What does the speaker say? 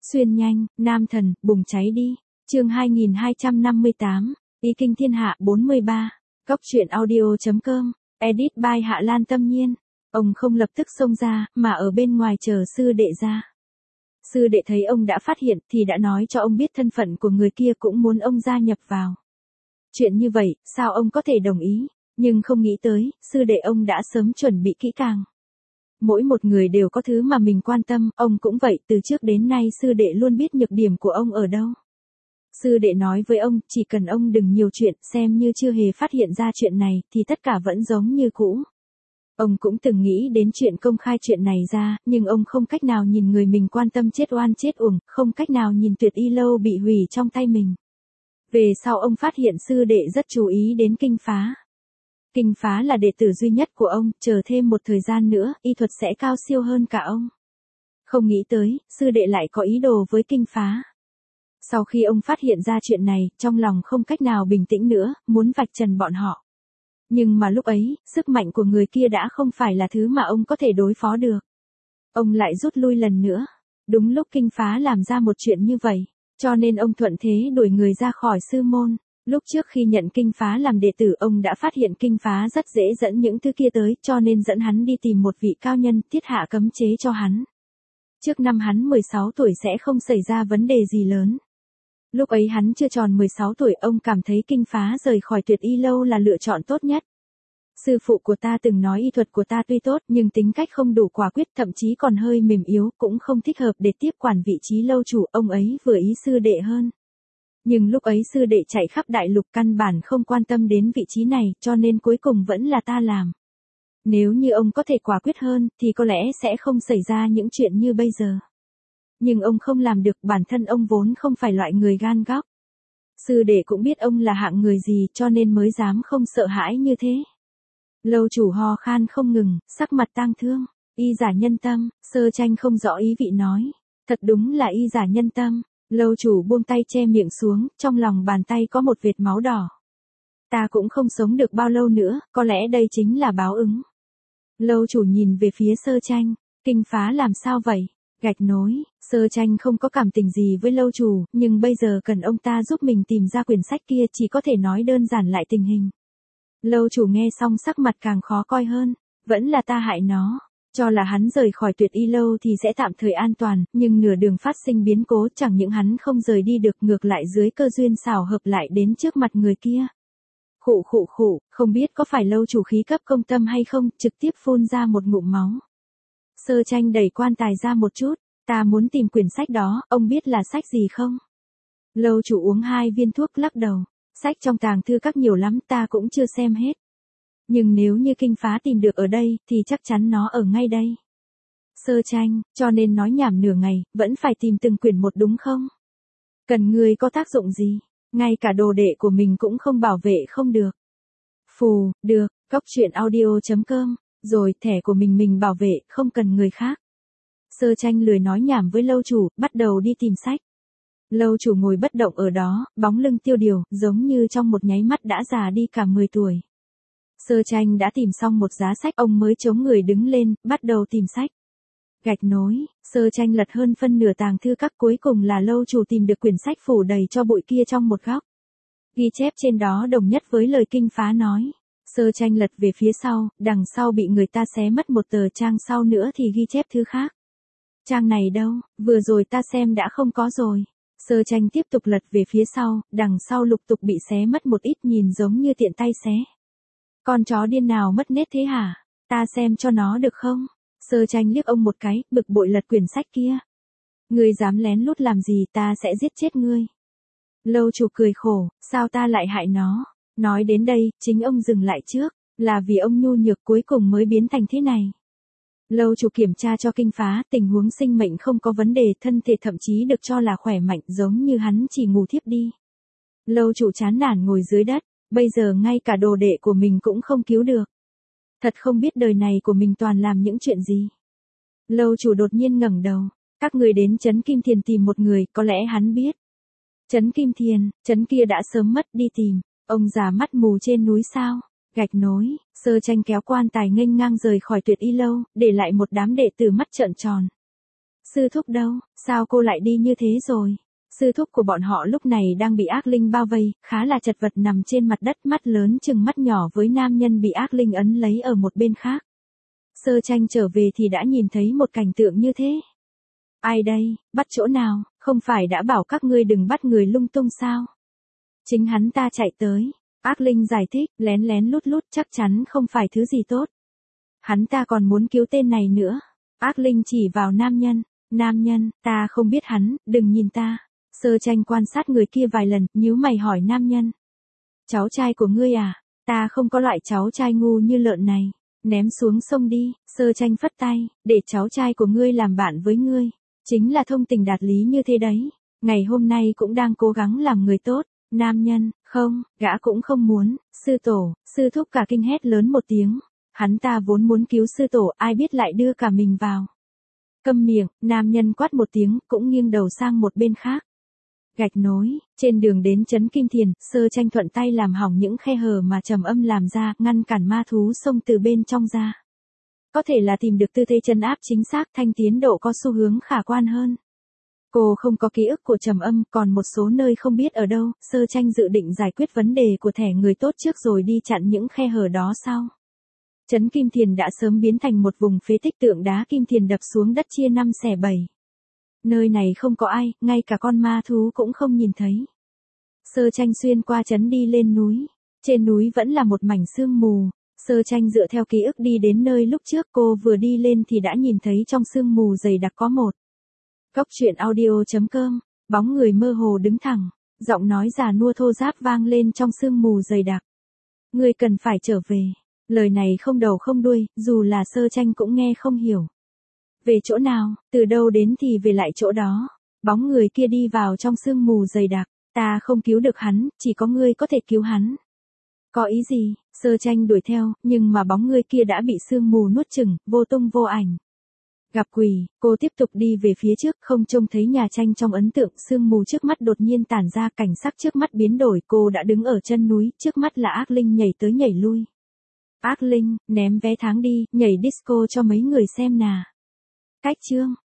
Xuyên nhanh, nam thần, bùng cháy đi. Chương 2258, Ý kinh thiên hạ 43. Cóc truyện audio.com. Edit by Hạ Lan Tâm Nhiên. Ông không lập tức xông ra, mà ở bên ngoài chờ sư đệ ra. Sư đệ thấy ông đã phát hiện thì đã nói cho ông biết thân phận của người kia cũng muốn ông gia nhập vào. Chuyện như vậy, sao ông có thể đồng ý? Nhưng không nghĩ tới, sư đệ ông đã sớm chuẩn bị kỹ càng. Mỗi một người đều có thứ mà mình quan tâm, ông cũng vậy, từ trước đến nay sư đệ luôn biết nhược điểm của ông ở đâu. Sư đệ nói với ông, chỉ cần ông đừng nhiều chuyện, xem như chưa hề phát hiện ra chuyện này, thì tất cả vẫn giống như cũ. Ông cũng từng nghĩ đến chuyện công khai chuyện này ra, nhưng ông không cách nào nhìn người mình quan tâm chết oan chết uổng, không cách nào nhìn Tuyệt Y Lâu bị hủy trong tay mình. Về sau ông phát hiện sư đệ rất chú ý đến Kinh Phá. Kinh Phá là đệ tử duy nhất của ông, chờ thêm một thời gian nữa, y thuật sẽ cao siêu hơn cả ông. Không nghĩ tới, sư đệ lại có ý đồ với Kinh Phá. Sau khi ông phát hiện ra chuyện này, trong lòng không cách nào bình tĩnh nữa, muốn vạch trần bọn họ. Nhưng mà lúc ấy, sức mạnh của người kia đã không phải là thứ mà ông có thể đối phó được. Ông lại rút lui lần nữa. Đúng lúc Kinh Phá làm ra một chuyện như vậy, cho nên ông thuận thế đuổi người ra khỏi sư môn. Lúc trước khi nhận Kinh Phá làm đệ tử, ông đã phát hiện Kinh Phá rất dễ dẫn những thứ kia tới, cho nên dẫn hắn đi tìm một vị cao nhân, thiết hạ cấm chế cho hắn. Trước năm hắn 16 tuổi sẽ không xảy ra vấn đề gì lớn. Lúc ấy hắn chưa tròn 16 tuổi, ông cảm thấy Kinh Phá rời khỏi Tuyệt Y Lâu là lựa chọn tốt nhất. Sư phụ của ta từng nói y thuật của ta tuy tốt nhưng tính cách không đủ quả quyết, thậm chí còn hơi mềm yếu, cũng không thích hợp để tiếp quản vị trí lâu chủ, ông ấy vừa ý sư đệ hơn. Nhưng lúc ấy sư đệ chạy khắp đại lục căn bản không quan tâm đến vị trí này, cho nên cuối cùng vẫn là ta làm. Nếu như ông có thể quả quyết hơn, thì có lẽ sẽ không xảy ra những chuyện như bây giờ. Nhưng ông không làm được, bản thân ông vốn không phải loại người gan góc. Sư đệ cũng biết ông là hạng người gì, cho nên mới dám không sợ hãi như thế. Lâu chủ ho khan không ngừng, sắc mặt tang thương. Y giả nhân tâm, Sơ Tranh không rõ ý vị nói. Thật đúng là y giả nhân tâm. Lâu chủ buông tay che miệng xuống, trong lòng bàn tay có một vệt máu đỏ. Ta cũng không sống được bao lâu nữa, có lẽ đây chính là báo ứng. Lâu chủ nhìn về phía Sơ Tranh. Kinh Phá làm sao vậy? Gạch nối. Sơ Tranh không có cảm tình gì với lâu chủ, nhưng bây giờ cần ông ta giúp mình tìm ra quyển sách kia, chỉ có thể nói đơn giản lại tình hình. Lâu chủ nghe xong sắc mặt càng khó coi hơn. Vẫn là ta hại nó. Cho là hắn rời khỏi Tuyệt Y Lâu thì sẽ tạm thời an toàn, nhưng nửa đường phát sinh biến cố, chẳng những hắn không rời đi được, ngược lại dưới cơ duyên xảo hợp lại đến trước mặt người kia. Khụ khụ khụ, không biết có phải lâu chủ khí cấp công tâm hay không, trực tiếp phun ra một ngụm máu. Sơ Tranh đẩy quan tài ra một chút. Ta muốn tìm quyển sách đó, ông biết là sách gì không? Lâu chủ uống 2 viên thuốc lắc đầu. Sách trong tàng thư các nhiều lắm, ta cũng chưa xem hết. Nhưng nếu như Kinh Phá tìm được ở đây, thì chắc chắn nó ở ngay đây. Sơ Tranh, cho nên nói nhảm nửa ngày, vẫn phải tìm từng quyển một đúng không? Cần người có tác dụng gì? Ngay cả đồ đệ của mình cũng không bảo vệ không được. Phù, được, cóc truyện audio.com, rồi thẻ của mình bảo vệ, không cần người khác. Sơ Tranh lười nói nhảm với lâu chủ, bắt đầu đi tìm sách. Lâu chủ ngồi bất động ở đó, bóng lưng tiêu điều, giống như trong một nháy mắt đã già đi cả 10 tuổi. Sơ Tranh đã tìm xong một giá sách, ông mới chống người đứng lên, bắt đầu tìm sách. Gạch nối, Sơ Tranh lật hơn phân nửa tàng thư các, cuối cùng là lâu chủ tìm được quyển sách phủ đầy cho bụi kia trong một góc. Ghi chép trên đó đồng nhất với lời Kinh Phá nói. Sơ Tranh lật về phía sau, đằng sau bị người ta xé mất một tờ trang, sau nữa thì ghi chép thứ khác. Trang này đâu, vừa rồi ta xem đã không có rồi. Sơ Tranh tiếp tục lật về phía sau, đằng sau lục tục bị xé mất một ít, nhìn giống như tiện tay xé. Con chó điên nào mất nết thế hả? Ta xem cho nó được không? Sơ Tranh liếc ông một cái, bực bội lật quyển sách kia. Ngươi dám lén lút làm gì, ta sẽ giết chết ngươi. Lâu chủ cười khổ, sao ta lại hại nó? Nói đến đây, chính ông dừng lại trước, là vì ông nhu nhược cuối cùng mới biến thành thế này. Lâu chủ kiểm tra cho Kinh Phá, tình huống sinh mệnh không có vấn đề, thân thể thậm chí được cho là khỏe mạnh, giống như hắn chỉ ngủ thiếp đi. Lâu chủ chán nản ngồi dưới đất, bây giờ ngay cả đồ đệ của mình cũng không cứu được. Thật không biết đời này của mình toàn làm những chuyện gì. Lâu chủ đột nhiên ngẩng đầu, các người đến Trấn Kim Thiền tìm một người, có lẽ hắn biết. Trấn Kim Thiền, trấn kia đã sớm mất, đi tìm, ông già mắt mù trên núi sao? Gạch nối, Sơ Tranh kéo quan tài nghênh ngang rời khỏi Tuyệt Y Lâu, để lại một đám đệ tử mắt trợn tròn. Sư thúc đâu, sao cô lại đi như thế rồi? Sư thúc của bọn họ lúc này đang bị ác linh bao vây, khá là chật vật nằm trên mặt đất, mắt lớn chừng mắt nhỏ với nam nhân bị ác linh ấn lấy ở một bên khác. Sơ Tranh trở về thì đã nhìn thấy một cảnh tượng như thế. Ai đây, bắt chỗ nào, không phải đã bảo các ngươi đừng bắt người lung tung sao? Chính hắn ta chạy tới. Ác linh giải thích, lén lén lút lút chắc chắn không phải thứ gì tốt. Hắn ta còn muốn cứu tên này nữa. Ác linh chỉ vào nam nhân. Nam nhân, ta không biết hắn, đừng nhìn ta. Sơ Tranh quan sát người kia vài lần, nhíu mày hỏi nam nhân. Cháu trai của ngươi à? Ta không có loại cháu trai ngu như lợn này. Ném xuống sông đi, Sơ Tranh phất tay, để cháu trai của ngươi làm bạn với ngươi. Chính là thông tình đạt lý như thế đấy. Ngày hôm nay cũng đang cố gắng làm người tốt. Nam nhân, không, gã cũng không muốn. Sư tổ, sư thúc cả kinh hét lớn một tiếng. Hắn ta vốn muốn cứu sư tổ, ai biết lại đưa cả mình vào. Câm miệng, nam nhân quát một tiếng, cũng nghiêng đầu sang một bên khác. Gạch nối, trên đường đến trấn Kim Thiền, Sơ Tranh thuận tay làm hỏng những khe hở mà Trầm Âm làm ra, ngăn cản ma thú xông từ bên trong ra. Có thể là tìm được tư thế trấn áp chính xác, Thanh tiến độ có xu hướng khả quan hơn. Cô không có ký ức của Trầm Âm, còn một số nơi không biết ở đâu, Sơ Tranh dự định giải quyết vấn đề của thẻ người tốt trước rồi đi chặn những khe hở đó sau. Trấn Kim Thiền đã sớm biến thành một vùng phế tích, tượng đá Kim Thiền đập xuống đất chia 5/7. Nơi này không có ai, ngay cả con ma thú cũng không nhìn thấy. Sơ Tranh xuyên qua trấn đi lên núi. Trên núi vẫn là một mảnh sương mù. Sơ Tranh dựa theo ký ức đi đến nơi lúc trước cô vừa đi lên thì đã nhìn thấy trong sương mù dày đặc có một. Cốc truyện audio.com, bóng người mơ hồ đứng thẳng, giọng nói già nua thô ráp vang lên trong sương mù dày đặc. Ngươi cần phải trở về. Lời này không đầu không đuôi, dù là Sơ Tranh cũng nghe không hiểu. Về chỗ nào, từ đâu đến thì về lại chỗ đó. Bóng người kia đi vào trong sương mù dày đặc. Ta không cứu được hắn, chỉ có ngươi có thể cứu hắn. Có ý gì? Sơ Tranh đuổi theo, nhưng mà bóng người kia đã bị sương mù nuốt chửng, vô tung vô ảnh. Gặp quỷ, cô tiếp tục đi về phía trước, không trông thấy nhà tranh trong ấn tượng, sương mù trước mắt đột nhiên tản ra, cảnh sắc trước mắt biến đổi, cô đã đứng ở chân núi, trước mắt là ác linh nhảy tới nhảy lui. Ác linh, ném vé tháng đi, nhảy disco cho mấy người xem nà. Cách chương